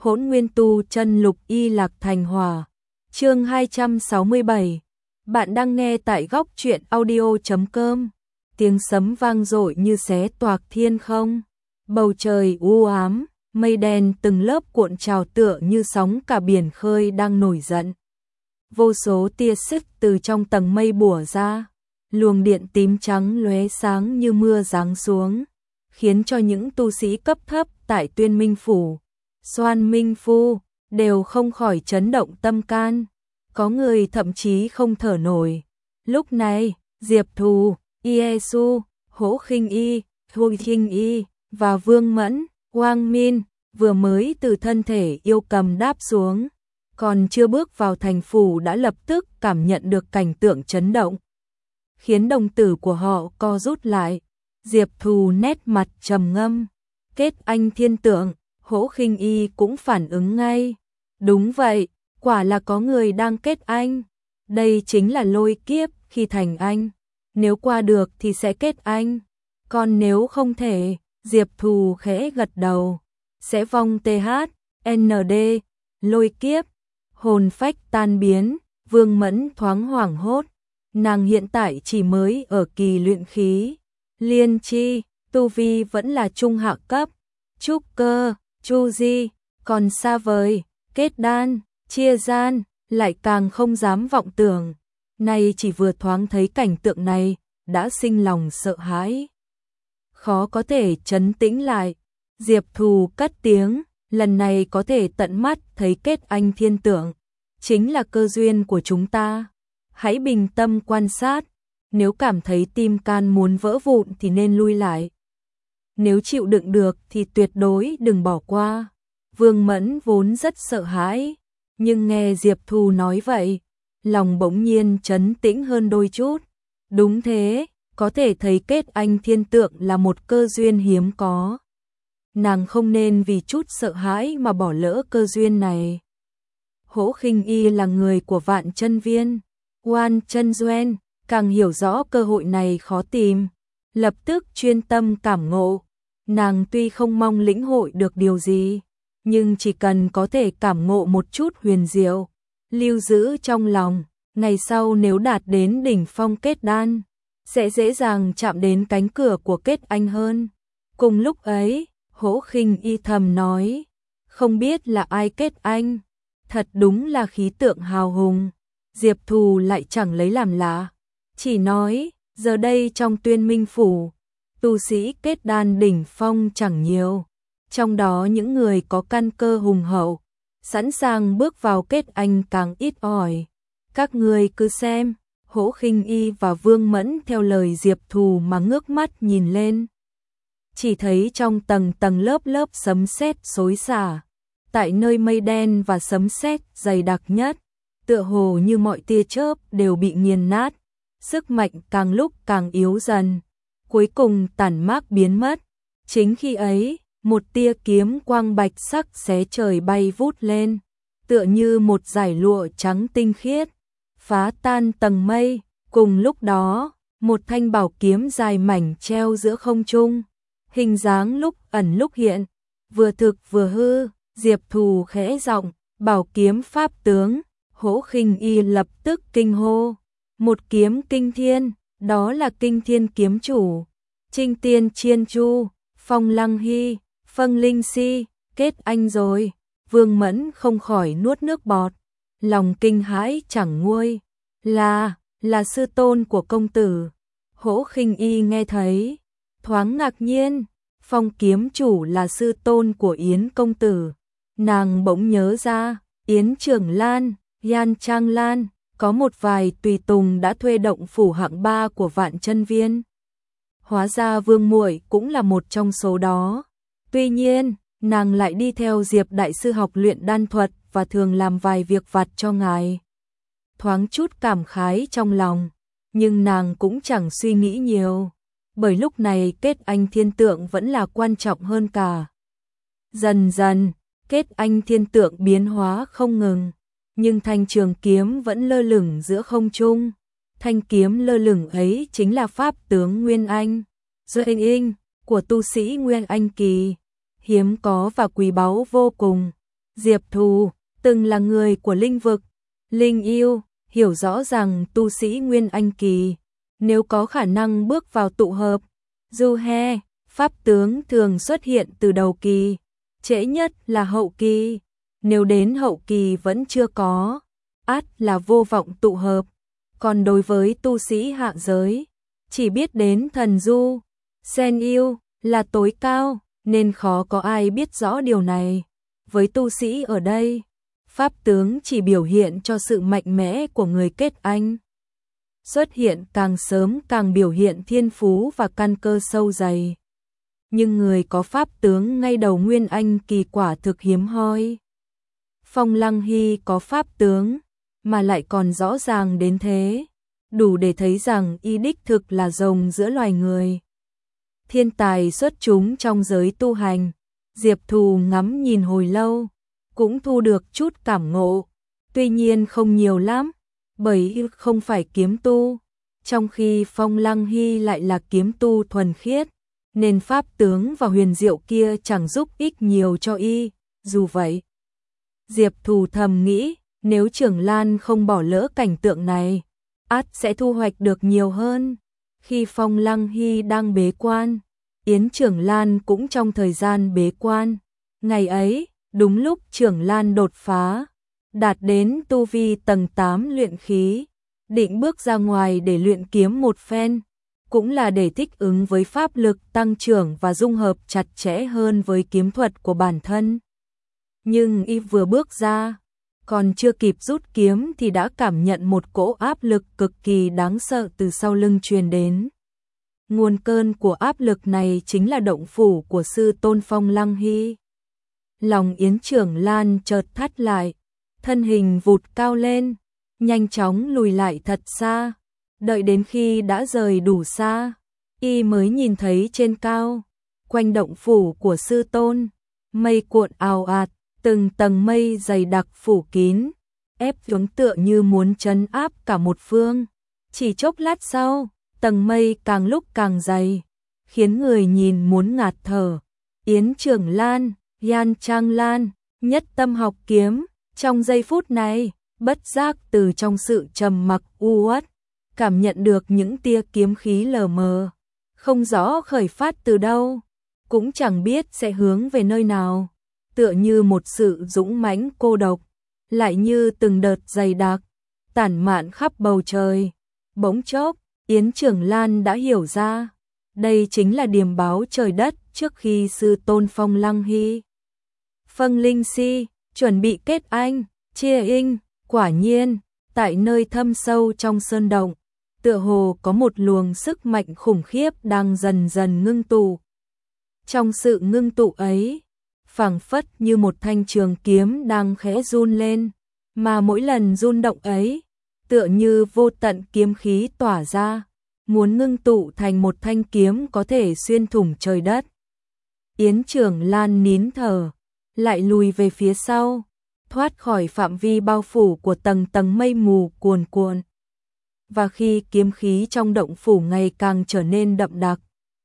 Hỗn Nguyên Tu Chân Lục Y Lạc Thành Hỏa. Chương 267. Bạn đang nghe tại góc truyện audio.com. Tiếng sấm vang dội như xé toạc thiên không. Bầu trời u ám, mây đen từng lớp cuộn trào tựa như sóng cả biển khơi đang nổi giận. Vô số tia sét từ trong tầng mây bủa ra, luồng điện tím trắng lóe sáng như mưa giáng xuống, khiến cho những tu sĩ cấp thấp tại Tuyên Minh Phủ, Xoan Minh Phu đều không khỏi chấn động tâm can. Có người thậm chí không thở nổi. Lúc này, Diệp Thù, Iesu, Hỗ Khinh Y, Hui Khinh Y và Vương Mẫn, Wang Min vừa mới từ thân thể yêu cầm đáp xuống, còn chưa bước vào thành phủ đã lập tức cảm nhận được cảnh tượng chấn động, khiến đồng tử của họ co rút lại. Diệp Thù nét mặt trầm ngâm. Kết anh thiên tượng, Hỗ Khinh Y cũng phản ứng ngay. Đúng vậy, quả là có người đang kết anh. Đây chính là lôi kiếp khi thành anh. Nếu qua được thì sẽ kết anh. Còn nếu không thể, Diệp Thù khẽ gật đầu. Sẽ vong THND, lôi kiếp, hồn phách tan biến. Vương Mẫn thoáng hoảng hốt. Nàng hiện tại chỉ mới ở kỳ luyện khí. Liên chi, tu vi vẫn là trung hạ cấp. Trúc cơ, chu di, còn xa vời. Kết đan, chia gian, lại càng không dám vọng tưởng. Nay chỉ vừa thoáng thấy cảnh tượng này, đã sinh lòng sợ hãi. Khó có thể trấn tĩnh lại. Diệp Thù cất tiếng, lần này có thể tận mắt thấy kết anh thiên tượng. Chính là cơ duyên của chúng ta. Hãy bình tâm quan sát. Nếu cảm thấy tim can muốn vỡ vụn thì nên lui lại. Nếu chịu đựng được thì tuyệt đối đừng bỏ qua. Vương Mẫn vốn rất sợ hãi, nhưng nghe Diệp Thù nói vậy, lòng bỗng nhiên trấn tĩnh hơn đôi chút. Đúng thế, có thể thấy kết anh thiên tượng là một cơ duyên hiếm có. Nàng không nên vì chút sợ hãi mà bỏ lỡ cơ duyên này. Hỗ Khinh Y là người của Vạn Chân Viên, Oan Chân Duyên, càng hiểu rõ cơ hội này khó tìm, lập tức chuyên tâm cảm ngộ. Nàng tuy không mong lĩnh hội được điều gì, nhưng chỉ cần có thể cảm ngộ một chút huyền diệu, lưu giữ trong lòng, ngày sau nếu đạt đến đỉnh phong kết đan, sẽ dễ dàng chạm đến cánh cửa của kết anh hơn. Cùng lúc ấy, Hỗ Khinh Y thầm nói, không biết là ai kết anh, thật đúng là khí tượng hào hùng. Diệp Thù lại chẳng lấy làm lạ, chỉ nói, giờ đây trong Tuyên Minh Phủ, tu sĩ kết đan đỉnh phong chẳng nhiều. Trong đó những người có căn cơ hùng hậu, sẵn sàng bước vào kết anh càng ít ỏi. Các người cứ xem. Hỗ Khinh Y và Vương Mẫn theo lời Diệp Thù mà ngước mắt nhìn lên. Chỉ thấy trong tầng tầng lớp lớp sấm sét xối xả. Tại nơi mây đen và sấm sét dày đặc nhất, tựa hồ như mọi tia chớp đều bị nghiền nát. Sức mạnh càng lúc càng yếu dần, cuối cùng tản mát biến mất. Chính khi ấy, một tia kiếm quang bạch sắc xé trời bay vút lên, tựa như một dải lụa trắng tinh khiết, phá tan tầng mây. Cùng lúc đó, một thanh bảo kiếm dài mảnh treo giữa không trung, hình dáng lúc ẩn lúc hiện, vừa thực vừa hư. Diệp Thù khẽ giọng, bảo kiếm pháp tướng. Hỗ Khinh Y lập tức kinh hô, một kiếm kinh thiên, đó là Kinh Thiên kiếm chủ, Trinh Tiên Chiên Chu, Phong Lăng Hy, Phân Linh Si, kết anh rồi. Vương Mẫn không khỏi nuốt nước bọt, lòng kinh hãi chẳng nguôi. Là sư tôn của công tử. Hỗ Khinh Y nghe thấy, thoáng ngạc nhiên, Phong kiếm chủ là sư tôn của Yến công tử. Nàng bỗng nhớ ra, Yến Trưởng Lan, Yan Trang Lan, có một vài tùy tùng đã thuê động phủ hạng 3 của Vạn Chân Viên. Hóa ra Vương muội cũng là một trong số đó. Tuy nhiên, nàng lại đi theo Diệp đại sư học luyện đan thuật và thường làm vài việc vặt cho ngài. Thoáng chút cảm khái trong lòng, nhưng nàng cũng chẳng suy nghĩ nhiều, bởi lúc này kết anh thiên tượng vẫn là quan trọng hơn cả. Dần dần, kết anh thiên tượng biến hóa không ngừng, nhưng thanh trường kiếm vẫn lơ lửng giữa không trung. Thanh kiếm lơ lửng ấy chính là pháp tướng Nguyên Anh, Duyên của tu sĩ Nguyên Anh kỳ, hiếm có và quý báu vô cùng. Diệp Thù từng là người của linh vực, linh yêu, hiểu rõ rằng tu sĩ Nguyên Anh kỳ nếu có khả năng bước vào tụ hợp, du he, pháp tướng thường xuất hiện từ đầu kỳ, trễ nhất là hậu kỳ, nếu đến hậu kỳ vẫn chưa có, ắt là vô vọng tụ hợp. Còn đối với tu sĩ hạ giới, chỉ biết đến thần du, sen yêu là tối cao, nên khó có ai biết rõ điều này. Với tu sĩ ở đây, pháp tướng chỉ biểu hiện cho sự mạnh mẽ của người kết anh. Xuất hiện càng sớm càng biểu hiện thiên phú và căn cơ sâu dày. Nhưng người có pháp tướng ngay đầu Nguyên Anh kỳ quả thực hiếm hoi. Phong Lăng Hy có pháp tướng, mà lại còn rõ ràng đến thế, đủ để thấy rằng y đích thực là rồng giữa loài người. Thiên tài xuất chúng trong giới tu hành, Diệp Thù ngắm nhìn hồi lâu, cũng thu được chút cảm ngộ, tuy nhiên không nhiều lắm, bởi y không phải kiếm tu, trong khi Phong Lăng Hy lại là kiếm tu thuần khiết, nên pháp tướng và huyền diệu kia chẳng giúp ích nhiều cho y. Dù vậy, Diệp Thù thầm nghĩ, nếu Trưởng Lan không bỏ lỡ cảnh tượng này, ắt sẽ thu hoạch được nhiều hơn. Khi Phong Lăng Hy đang bế quan, Yến Trưởng Lan cũng trong thời gian bế quan. Ngày ấy, đúng lúc Trưởng Lan đột phá, đạt đến tu vi tầng 8 luyện khí, định bước ra ngoài để luyện kiếm một phen, cũng là để thích ứng với pháp lực tăng trưởng và dung hợp chặt chẽ hơn với kiếm thuật của bản thân. Nhưng y vừa bước ra, còn chưa kịp rút kiếm thì đã cảm nhận một cỗ áp lực cực kỳ đáng sợ từ sau lưng truyền đến. Nguồn cơn của áp lực này chính là động phủ của sư tôn Phong Lăng Hy. Lòng Yến Trưởng Lan chợt thắt lại, thân hình vụt cao lên, nhanh chóng lùi lại thật xa. Đợi đến khi đã rời đủ xa, y mới nhìn thấy trên cao, quanh động phủ của sư tôn, mây cuộn ào ạt, từng tầng mây dày đặc phủ kín, ép xuống tựa như muốn trấn áp cả một phương. Chỉ chốc lát sau, tầng mây càng lúc càng dày, khiến người nhìn muốn ngạt thở. Yến Trưởng Lan, Yan Trang Lan, nhất tâm học kiếm, trong giây phút này, bất giác từ trong sự trầm mặc u uất, cảm nhận được những tia kiếm khí lờ mờ, không rõ khởi phát từ đâu, cũng chẳng biết sẽ hướng về nơi nào, tựa như một sự dũng mãnh cô độc, lại như từng đợt dày đặc, tản mạn khắp bầu trời. Bỗng chốc, Yến Trưởng Lan đã hiểu ra, đây chính là điềm báo trời đất trước khi sư tôn Phong Lăng Hy Phân Linh Si chuẩn bị kết anh, chia inh. Quả nhiên, tại nơi thâm sâu trong sơn động, tựa hồ có một luồng sức mạnh khủng khiếp đang dần dần ngưng tụ. Trong sự ngưng tụ ấy, phảng phất như một thanh trường kiếm đang khẽ run lên, mà mỗi lần run động ấy, tựa như vô tận kiếm khí tỏa ra, muốn ngưng tụ thành một thanh kiếm có thể xuyên thủng trời đất. Yến Trưởng Lan nín thở, lại lùi về phía sau, thoát khỏi phạm vi bao phủ của tầng tầng mây mù cuồn cuộn. Và khi kiếm khí trong động phủ ngày càng trở nên đậm đặc,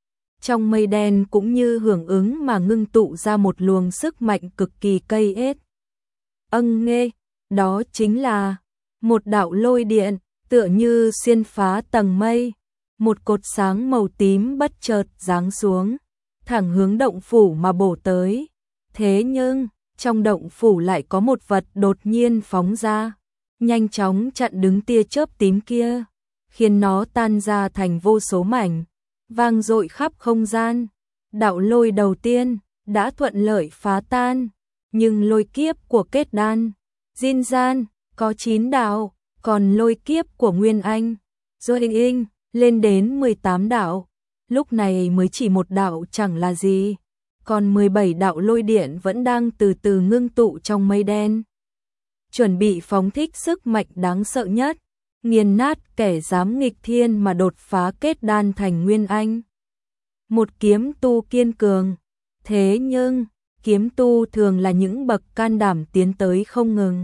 trong mây đen cũng như hưởng ứng mà ngưng tụ ra một luồng sức mạnh cực kỳ cây ết. Nghe, đó chính là một đạo lôi điện, tựa như xuyên phá tầng mây, một cột sáng màu tím bất chợt giáng xuống, thẳng hướng động phủ mà bổ tới. Thế nhưng, trong động phủ lại có một vật đột nhiên phóng ra, nhanh chóng chặn đứng tia chớp tím kia, khiến nó tan ra thành vô số mảnh, vang dội khắp không gian. Đạo lôi đầu tiên đã thuận lợi phá tan, nhưng lôi kiếp của kết đan, Jin Gian có 9 đạo, còn lôi kiếp của Nguyên Anh, Join lên đến 18 đạo, lúc này mới chỉ một đạo chẳng là gì. Còn 17 đạo lôi điện vẫn đang từ từ ngưng tụ trong mây đen, chuẩn bị phóng thích sức mạnh đáng sợ nhất, nghiền nát kẻ dám nghịch thiên mà đột phá kết đan thành Nguyên Anh. Một kiếm tu kiên cường, thế nhưng kiếm tu thường là những bậc can đảm tiến tới không ngừng.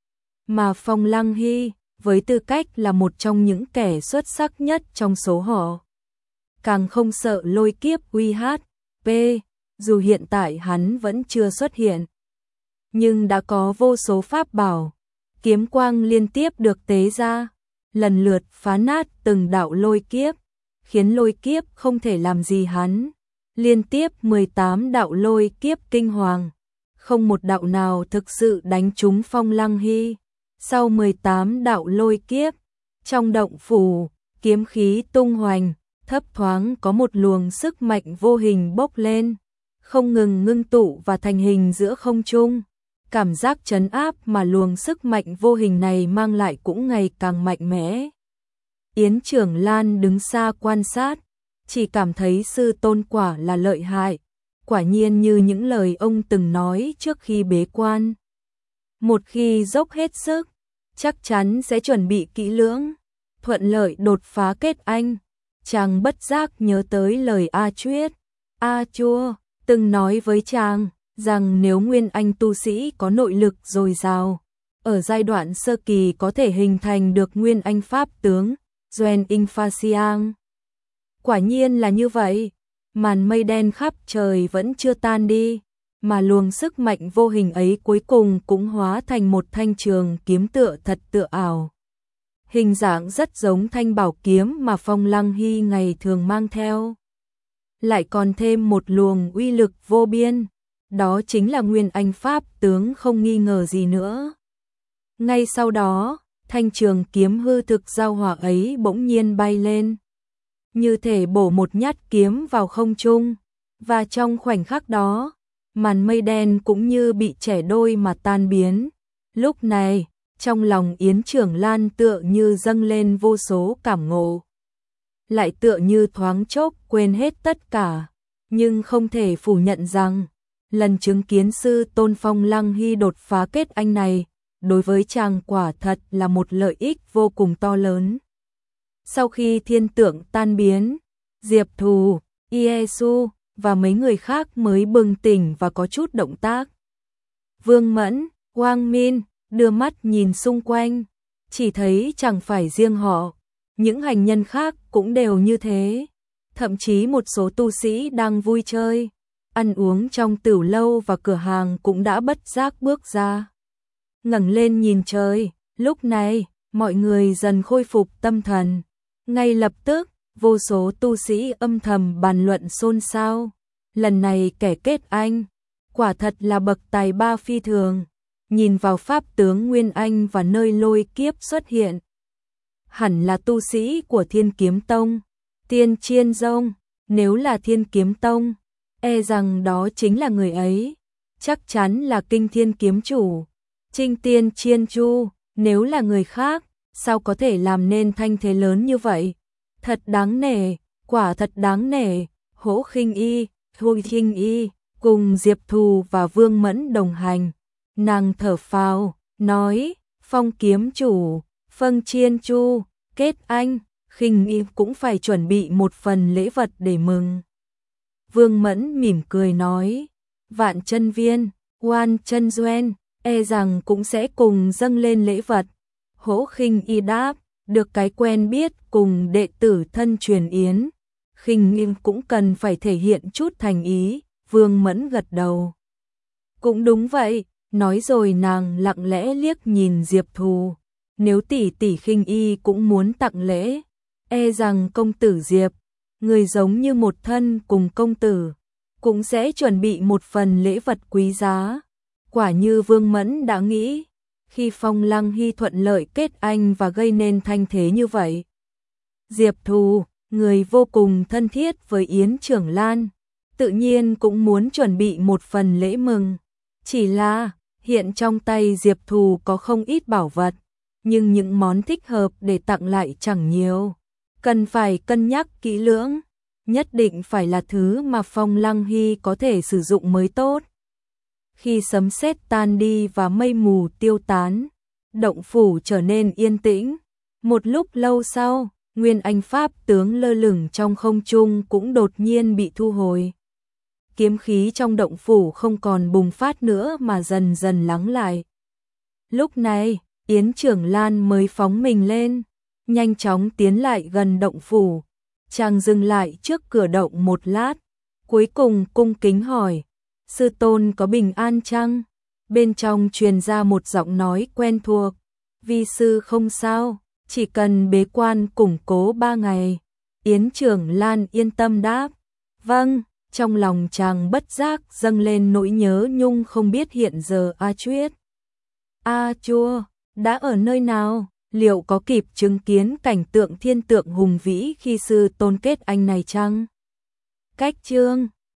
Mà Phong Lăng Hy, với tư cách là một trong những kẻ xuất sắc nhất trong số họ, càng không sợ lôi kiếp UHP, dù hiện tại hắn vẫn chưa xuất hiện. nhưng đã có vô số pháp bảo, kiếm quang liên tiếp được tế ra, lần lượt phá nát từng đạo lôi kiếp, khiến lôi kiếp không thể làm gì hắn. Liên tiếp 18 đạo lôi kiếp kinh hoàng, không một đạo nào thực sự đánh trúng Phong Lăng Hy. Sau 18 đạo lôi kiếp, trong động phủ, kiếm khí tung hoành, thấp thoáng có một luồng sức mạnh vô hình bốc lên, không ngừng ngưng tụ và thành hình giữa không trung. Cảm giác trấn áp mà luồng sức mạnh vô hình này mang lại cũng ngày càng mạnh mẽ. Yến Trưởng Lan đứng xa quan sát, chỉ cảm thấy sư tôn quả là lợi hại, quả nhiên như những lời ông từng nói trước khi bế quan. Một khi dốc hết sức, chắc chắn sẽ chuẩn bị kỹ lưỡng, thuận lợi đột phá kết anh. Chàng bất giác nhớ tới lời A Chuyết, A Chua từng nói với chàng rằng nếu nguyên anh tu sĩ có nội lực dồi dào, ở giai đoạn sơ kỳ có thể hình thành được nguyên anh pháp tướng, Duen In Pha Siang. Quả nhiên là như vậy, màn mây đen khắp trời vẫn chưa tan đi, mà luồng sức mạnh vô hình ấy cuối cùng cũng hóa thành một thanh trường kiếm tựa thật tựa ảo. Hình dạng rất giống thanh bảo kiếm mà Phong Lăng Hy ngày thường mang theo. Lại còn thêm một luồng uy lực vô biên, đó chính là nguyên anh pháp tướng không nghi ngờ gì nữa. Ngay sau đó, thanh trường kiếm hư thực giao hỏa ấy bỗng nhiên bay lên, như thể bổ một nhát kiếm vào không trung, và trong khoảnh khắc đó, màn mây đen cũng như bị chẻ đôi mà tan biến. Lúc này, trong lòng Yến Trưởng Lan tựa như dâng lên vô số cảm ngộ, lại tựa như thoáng chốc quên hết tất cả, nhưng không thể phủ nhận rằng lần chứng kiến sư tôn Phong Lăng Hy đột phá kết anh này, đối với chàng quả thật là một lợi ích vô cùng to lớn. Sau khi thiên tượng tan biến, Diệp Thù, Iesu và mấy người khác mới bừng tỉnh và có chút động tác. Vương Mẫn, Quang Min đưa mắt nhìn xung quanh, chỉ thấy chẳng phải riêng họ, những hành nhân khác cũng đều như thế. Thậm chí một số tu sĩ đang vui chơi, ăn uống trong tửu lâu và cửa hàng cũng đã bất giác bước ra, ngẩng lên nhìn trời. Lúc này, mọi người dần khôi phục tâm thần. Ngay lập tức, vô số tu sĩ âm thầm bàn luận xôn xao. Lần này kẻ kết anh, quả thật là bậc tài ba phi thường. Nhìn vào pháp tướng Nguyên Anh và nơi lôi kiếp xuất hiện, hẳn là tu sĩ của Thiên Kiếm Tông, Tiên Chiên Dông. Nếu là Thiên Kiếm Tông, e rằng đó chính là người ấy, chắc chắn là Kinh Thiên Kiếm Chủ, Trinh Tiên Chiên Chu. Nếu là người khác, sao có thể làm nên thanh thế lớn như vậy? Thật đáng nể, quả thật đáng nể. Hỗ Khinh Y, Thôi Khinh Y cùng Diệp Thù và Vương Mẫn đồng hành. Nàng thở phào, nói, Phong Kiếm Chủ, Phân Chiên Chu, kết anh, Khinh Y cũng phải chuẩn bị một phần lễ vật để mừng. Vương Mẫn mỉm cười nói, Vạn Chân Viên, Oan Chân Duen, e rằng cũng sẽ cùng dâng lên lễ vật. Hỗ Khinh Y đáp, được cái quen biết cùng đệ tử thân truyền Yến, Khinh Y cũng cần phải thể hiện chút thành ý. Vương Mẫn gật đầu, cũng đúng vậy. Nói rồi nàng lặng lẽ liếc nhìn Diệp Thù, nếu tỷ tỷ Khinh Y cũng muốn tặng lễ, e rằng công tử Diệp, người giống như một thân cùng công tử, cũng sẽ chuẩn bị một phần lễ vật quý giá. Quả như Vương Mẫn đã nghĩ, khi Phong Lăng Hy thuận lợi kết anh và gây nên thanh thế như vậy, Diệp Thù, người vô cùng thân thiết với Yến Trưởng Lan, tự nhiên cũng muốn chuẩn bị một phần lễ mừng. Chỉ là hiện trong tay Diệp Thù có không ít bảo vật, nhưng những món thích hợp để tặng lại chẳng nhiều. Cần phải cân nhắc kỹ lưỡng, nhất định phải là thứ mà Phong Lăng Hy có thể sử dụng mới tốt. Khi sấm sét tan đi và mây mù tiêu tán, động phủ trở nên yên tĩnh. Một lúc lâu sau, Nguyên Anh Pháp tướng lơ lửng trong không trung cũng đột nhiên bị thu hồi. Kiếm khí trong động phủ không còn bùng phát nữa mà dần dần lắng lại. Lúc này, Yến Trưởng Lan mới phóng mình lên, nhanh chóng tiến lại gần động phủ. Chàng dừng lại trước cửa động một lát, cuối cùng cung kính hỏi, sư tôn có bình an chăng? Bên trong truyền ra một giọng nói quen thuộc. Vi sư không sao, chỉ cần bế quan củng cố 3 ngày. Yến Trưởng Lan yên tâm đáp. Vâng, trong lòng chàng bất giác dâng lên nỗi nhớ nhung không biết hiện giờ A Chuyết, A Chua đã ở nơi nào, liệu có kịp chứng kiến cảnh tượng thiên tượng hùng vĩ khi sư tôn kết anh này chăng? Cách chương